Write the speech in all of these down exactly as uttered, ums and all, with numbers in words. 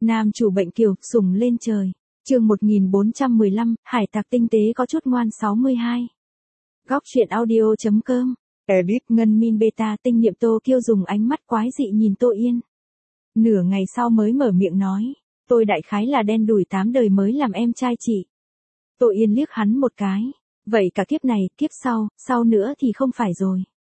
Nam chủ bệnh kiều, sủng lên trời. Chương một nghìn bốn trăm mười lăm, hải tặc tinh tế có chút ngoan sáu mươi hai. Góc truyện audio chấm com. Edit Ngân Min Beta tinh niệm Tô Kiêu dùng ánh mắt quái dị nhìn Tô Yên. Nửa ngày sau mới mở miệng nói, tôi đại khái là đen đủi tám đời mới làm em trai chị. Tô Yên liếc hắn một cái, vậy cả kiếp này, kiếp sau, sau nữa thì không phải rồi.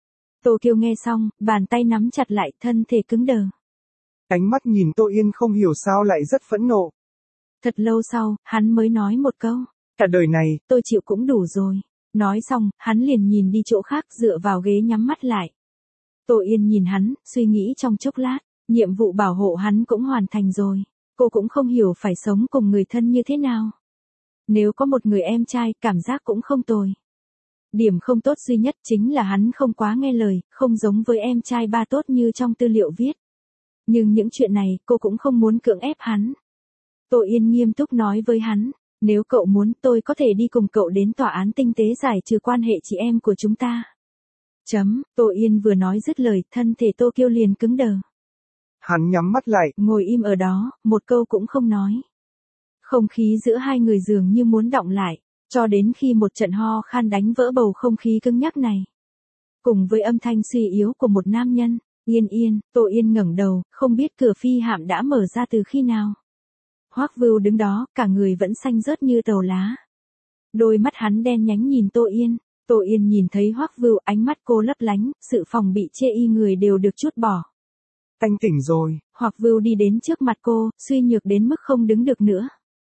Tô Kiêu nghe xong, bàn tay nắm chặt lại, thân thể cứng đờ. Ánh mắt nhìn Tô Yên không hiểu sao lại rất phẫn nộ. Thật lâu sau, hắn mới nói một câu. Cả đời này, tôi chịu cũng đủ rồi. Nói xong, hắn liền nhìn đi chỗ khác dựa vào ghế nhắm mắt lại. Tô Yên nhìn hắn, suy nghĩ trong chốc lát, nhiệm vụ bảo hộ hắn cũng hoàn thành rồi. Cô cũng không hiểu phải sống cùng người thân như thế nào. Nếu có một người em trai, cảm giác cũng không tồi. Điểm không tốt duy nhất chính là hắn không quá nghe lời, không giống với em trai ba tốt như trong tư liệu viết. Nhưng những chuyện này, cô cũng không muốn cưỡng ép hắn. Tô Yên nghiêm túc nói với hắn, nếu cậu muốn tôi có thể đi cùng cậu đến tòa án tinh tế giải trừ quan hệ chị em của chúng ta. Chấm, Tô Yên vừa nói dứt lời, thân thể Tô Kiêu liền cứng đờ. Hắn nhắm mắt lại, ngồi im ở đó, một câu cũng không nói. Không khí giữa hai người dường như muốn đọng lại, cho đến khi một trận ho khan đánh vỡ bầu không khí cứng nhắc này. Cùng với âm thanh suy yếu của một nam nhân, Yên Yên, Tô Yên ngẩng đầu, không biết cửa phi hạm đã mở ra từ khi nào. Hoắc Vưu đứng đó, cả người vẫn xanh rớt như tàu lá. Đôi mắt hắn đen nhánh nhìn Tô Yên, Tô Yên nhìn thấy Hoắc Vưu, ánh mắt cô lấp lánh, sự phòng bị chê y người đều được trút bỏ. Anh tỉnh rồi. Hoắc Vưu đi đến trước mặt cô, suy nhược đến mức không đứng được nữa.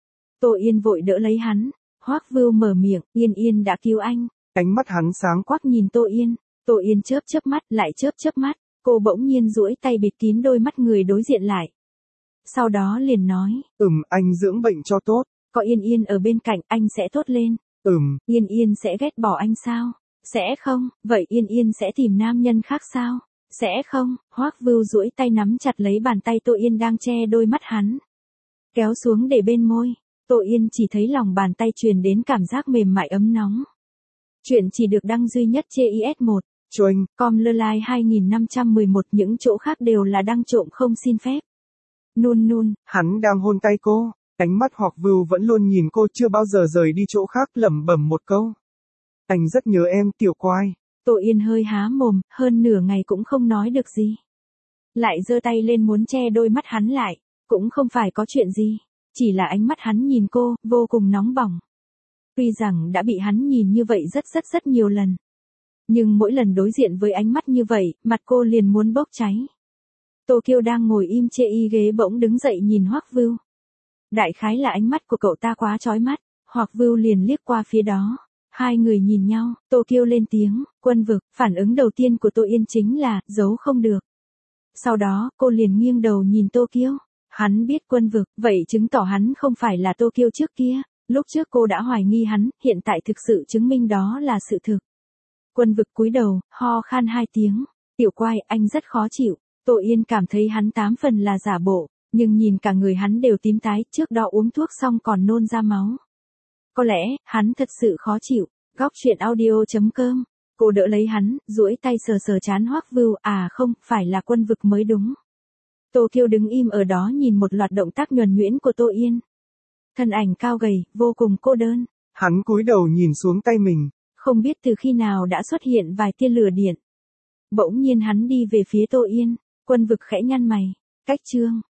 Tô Yên vội đỡ lấy hắn, Hoắc Vưu mở miệng, Yên Yên đã cứu anh. Ánh mắt hắn sáng quắc nhìn Tô Yên, Tô Yên chớp chớp mắt, lại chớp chớp mắt, cô bỗng nhiên duỗi tay bịt kín đôi mắt người đối diện lại. Sau đó liền nói, Ừm, anh dưỡng bệnh cho tốt. Có Yên Yên ở bên cạnh, anh sẽ tốt lên. Ừm. Yên Yên sẽ ghét bỏ anh sao? Sẽ không, vậy Yên Yên sẽ tìm nam nhân khác sao? Sẽ không, Hoắc Vưu duỗi tay nắm chặt lấy bàn tay Tô Yên đang che đôi mắt hắn. Kéo xuống để bên môi, Tô Yên chỉ thấy lòng bàn tay truyền đến cảm giác mềm mại ấm nóng. Chuyện chỉ được đăng duy nhất trên i ét một. Choing. Com lơ lai hai nghìn năm trăm mười một, những chỗ khác đều là đăng trộm không xin phép. Nun nun, hắn đang hôn tay cô, ánh mắt Hoắc Vưu vẫn luôn nhìn cô chưa bao giờ rời đi chỗ khác, lẩm bẩm một câu. Anh rất nhớ em, tiểu quai. Tô Yên hơi há mồm, hơn nửa ngày cũng không nói được gì. Lại giơ tay lên muốn che đôi mắt hắn lại, cũng không phải có chuyện gì, chỉ là ánh mắt hắn nhìn cô, vô cùng nóng bỏng. Tuy rằng đã bị hắn nhìn như vậy rất rất rất nhiều lần. Nhưng mỗi lần đối diện với ánh mắt như vậy, mặt cô liền muốn bốc cháy. Tô Kiêu đang ngồi im chê y ghế bỗng đứng dậy nhìn Hoắc Vưu. Đại khái là ánh mắt của cậu ta quá chói mắt, Hoắc Vưu liền liếc qua phía đó. Hai người nhìn nhau, Tô Kiêu lên tiếng, Quân vực, phản ứng đầu tiên của Tô Yên chính là, giấu không được. Sau đó, cô liền nghiêng đầu nhìn Tô Kiêu. Hắn biết Quân vực, vậy chứng tỏ hắn không phải là Tô Kiêu trước kia. Lúc trước cô đã hoài nghi hắn, hiện tại thực sự chứng minh đó là sự thực. Quân vực cúi đầu, ho khan hai tiếng. Tiểu quai, anh rất khó chịu. Tô Yên cảm thấy hắn tám phần là giả bộ, nhưng nhìn cả người hắn đều tím tái, trước đó uống thuốc xong còn nôn ra máu. Có lẽ, hắn thật sự khó chịu. Góc truyện audio chấm com. Cô đỡ lấy hắn, duỗi tay sờ sờ trán Hoắc Vưu, à không, phải là Quân vực mới đúng. Tô Kiêu đứng im ở đó nhìn một loạt động tác nhuần nhuyễn của Tô Yên. Thân ảnh cao gầy, vô cùng cô đơn. Hắn cúi đầu nhìn xuống tay mình. Không biết từ khi nào đã xuất hiện vài tia lửa điện. Bỗng nhiên hắn đi về phía Tô Yên, Quân vực khẽ nhăn mày. Cách chương.